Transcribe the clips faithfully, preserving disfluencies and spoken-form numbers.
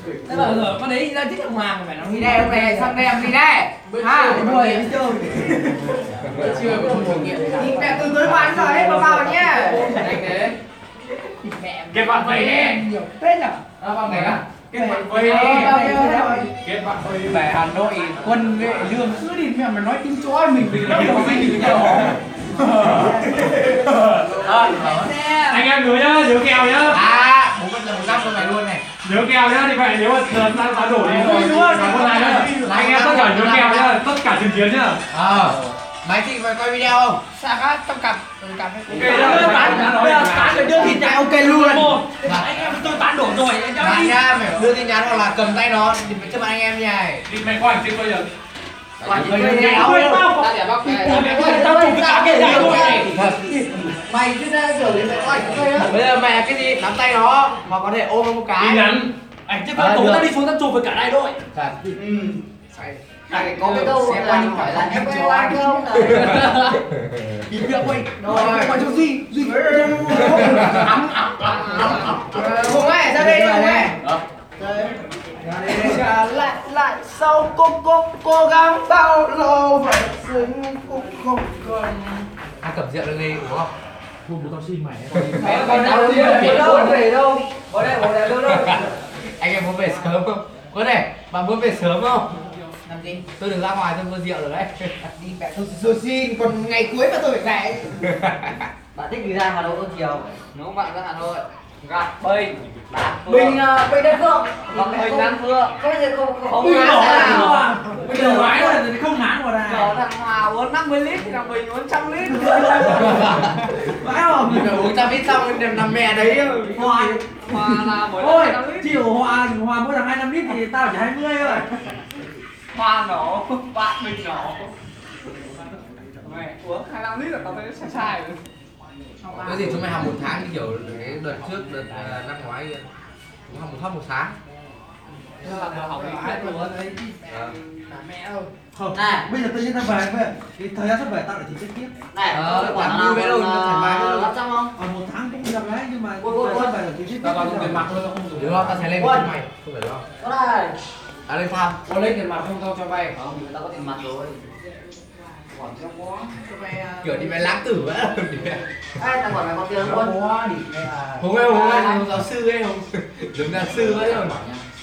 Thế mà giờ con đấy ra thích thằng Hoàng phải nó Đi đây hôm nay sang đây em đi đây. Ha, buổi đi chơi. chưa có một kinh nghiệm. Đi mẹ từ tối qua đến giờ hết vào vào nhá. Anh thế. Mẹ Kết bạn vây đi. nhiều phết à? À, vào này à? Kết bạn vây đi. Kết bạn vây Về Hà Nội quân vệ lương cứ đi mẹ mà nói tiếng chó mình mình lắm rồi mình nhiều. Anh em nhớ nhá, nhớ kèo nhá. À, bố vẫn là một năm con này luôn này. Nhớ kèo nhá, thì vậy nếu mà giờ ta ta đổ đi rồi đúng không? Con này nhá. Anh em tất cả nhớ kèo nhá, tất cả chứng kiến nhá. Ờ. Máy chị phải quay video không? Sao á, trong cặp trong cặp Ok nhá, bán bây giờ bán được đưa thịt này ok luôn. Dạ. Anh em tôi bán đổ rồi, anh cháu Bạn đi. nha, phải đưa tin nhắn hoặc là cầm tay nó thì cho bạn anh em như này. đi mày qua ảnh trên bây giờ. Bạn chỉ quay video đâu. Ta để bóc cái. Tao chụp cái cá kia rồi. Mày cứ ra kiểu đến mày quay cái á. Bây giờ mày cái gì nắm tay nó mà có thể ôm nó một cái. Tin nhắn. Ảnh chứ con tối tao đi xuống tao chụp với cả đại đội. Thật. Ừ. Này có cái câu sẽ quay hỏi là em cho anh không? Bị miệng quay. Rồi, quay cho Duy, Duy. Ấm ấm ấm. Hùng ơi, ra đây đi Hùng ơi. Trả lại lại sau cô cô cố gắng bao lâu vậy xứng cũng không cần. Ăn cầm rượu lên đi đúng không? Thu bố tao xin mày. Còn tao đâu về đâu đâu? về đâu? Có đây, có đây đâu đâu. Anh em muốn về sớm không? Có này, bạn muốn về sớm không? Làm gì? Tôi được ra ngoài tôi mua rượu rồi đấy. Đi mẹ tôi tôi xin, còn ngày cuối mà tôi phải về. Bạn thích đi ra Hà Nội không chiều? Nếu bạn ra Hà Nội gặp Bình, Bình à, Bình Đan Phượng. Bình Bình Đan Phượng. Có gì không không Không ngán ngán sao? à? Bây giờ nói rồi thì không ngán vào Chở này. thằng Hòa uống năm mươi lít thì thằng Bình uống trăm lít. Phải không? Mình phải uống trăm lít xong đem làm mẹ đấy. Hoa. Hòa là mỗi Ôi, lần năm lít. chiều hoa hoa mỗi thằng hai năm lít thì tao chỉ hai mươi thôi. Hoa nổ, bạn Bình nổ. Mẹ uống hai mươi lăm lít là tao thấy sai sai rồi. Cái gì chúng mày học một tháng như kiểu cái đợt trước đợt uh, năm ngoái kia. Chúng học một tháng một tháng. Thế là vừa học lý thuyết luôn đấy. Mẹ ơi. Không. Này. Bây giờ tự nhiên tao về về cái thời gian sắp về tao lại thì chết tiếp. Này, Ờ, có quả làm nào vui với đâu, còn, thoải mái với ờ, đâu. lắp ráp không? Ở một tháng cũng được đấy nhưng mà Ôi, ôi, thời gian ôi. về là thì chết tiếp. Tao còn dùng tiền mặt thôi, tao không dùng. Đúng không? Tao sẽ lên Ôi. cho mày. Không phải đâu. Có đây. À lên tham. Có lấy tiền mặt không tao cho vay. Không, người ta có tiền mặt rồi. Quản cho quá. Cho vay Kiểu đi mày lãng tử vãi. Ê, thằng quản mày có tiền luôn. Quá đi. Đây là Hùng ơi, Hùng ơi, Hùng giáo sư ấy, Hùng. Đúng giáo sư ấy rồi.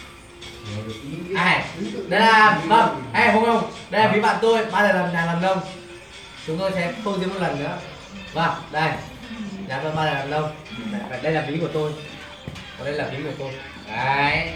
À, đây là vâng, ê Hùng Hùng, đây là ví bạn tôi, ba lần làm nhà làm nông. Chúng tôi sẽ không riêng một lần nữa. Vâng, đây. Nhà tôi ba lần làm nông. Đây, đây là ví của tôi. Còn đây là ví của tôi. Đấy.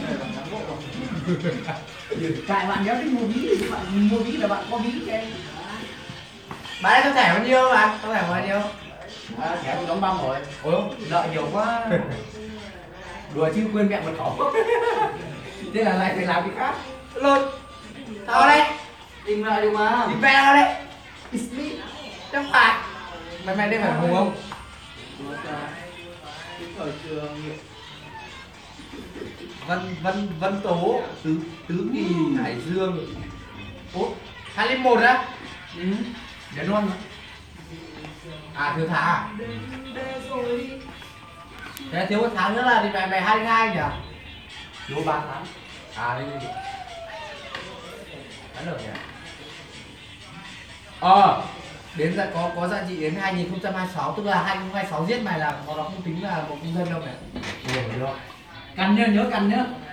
Tại bạn nhớ đến mua ví thì bạn mua ví là bạn có ví cho em. Bạn ấy cho thẻ bao nhiêu bạn? Cho thẻ bao nhiêu? À, thẻ tôi đóng băng rồi. Ôi, lợi nhiều quá. Đùa chứ quên mẹ mật khẩu. Thế là lại phải làm cái khác. Lột. Tao đây. Tìm lại được mà. Đi về nào đây. It's me. Chẳng phải. Mày mày đây phải Hùng không? Thời trường Vân Vân Vân Tố tứ tứ kỳ Hải Dương. Ủa, hai linh một á? Ừ. Để luôn. À thiếu tháng à? Thế thiếu một tháng nữa là thì mày mày hai mươi hai nhỉ? Thiếu ba tháng. À đây đi. Bán được nhỉ? Ờ, đến giờ có có giá trị đến hai nghìn không trăm hai mươi sáu, tức là hai nghìn không trăm hai mươi sáu giết mày là nó không tính là một công dân đâu này. Cần nhớ nhớ cần nhớ.